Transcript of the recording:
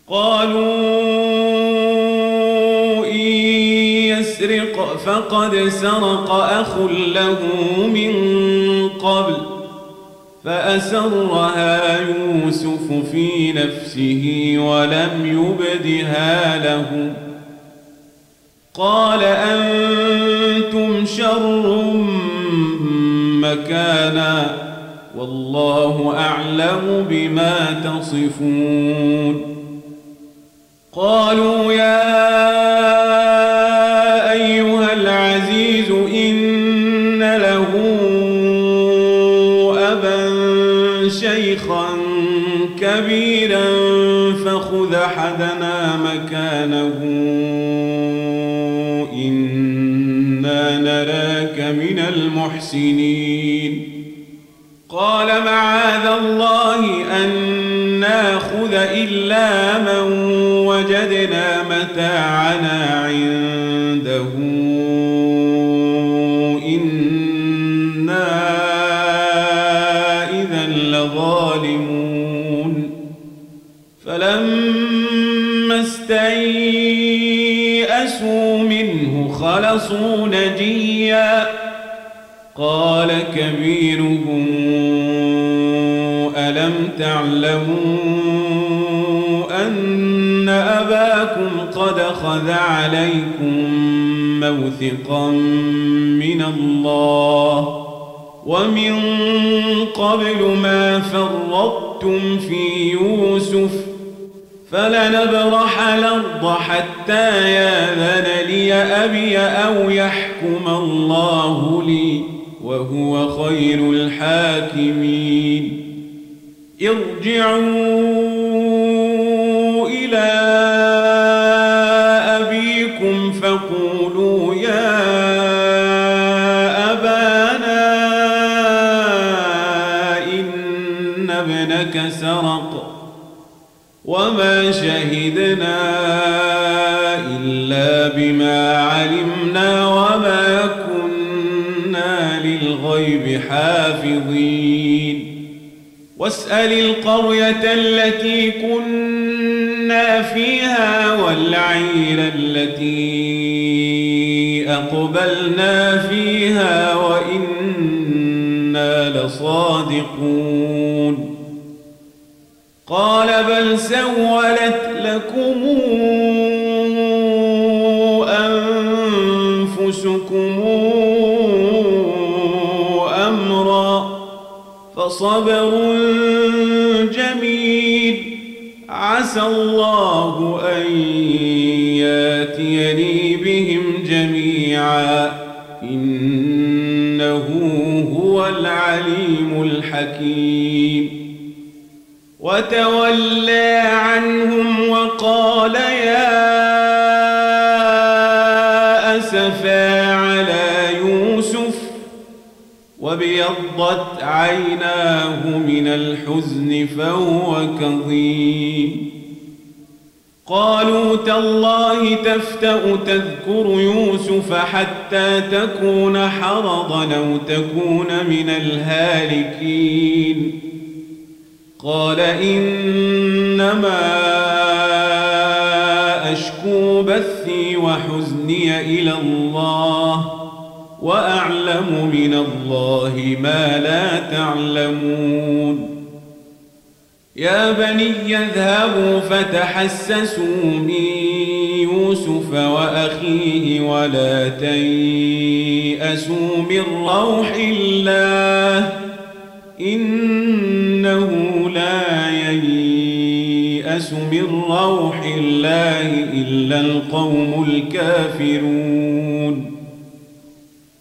قالوا إن يسرق فقد سرق أخ له من قبل فأسرها يوسف في نفسه ولم يبدها له قال أنتم شر مكانا والله أعلم بما تصفون قالوا يا أيها العزيز إن له أبا شيخا كبيرا فخذ أحدنا مكانه إنا نراك من المحسنين قال معاذ الله أن ناخذ إلا من وجدنا متاعنا عنده إنا إذا لظالمون فلما استيئسوا منه خلصوا نجيا قال كبيرهم ألم تعلموا أن أباكم قد خذ عليكم موثقا من الله ومن قبل ما فرطتم في يوسف فلنبرح الأرض حتى يأذن لي أبي أو يحكم الله لي وهو خير الحاكمين ارجعوا إلى أبيكم فقولوا يا أبانا إن ابنك سرق وما شهدنا إلا بما علمنا وما كنا للغيب حافظين واسأل القرية التي كنا فيها والعير التي أقبلنا فيها وإنا لصادقون قال بل سولت لكم أنفسكم أمرا فصبر جميل عسى الله أن ياتيني بهم جميعا إنه هو العليم الحكيم وتولى عنهم وقال يا أسفا على يوسف وابيضت عيناه من الحزن فهو كظيم قالوا تالله تفتأ تذكر يوسف حتى تكون حرضا أو تكون من الهالكين قال إنما أشكو بثي وحزني إلى الله وأعلم من الله ما لا تعلمون يا بني اذهبوا فتحسسوا من يوسف وأخيه ولا تيأسوا من روح الله إنه لا ييأس من روح الله إلا القوم الكافرون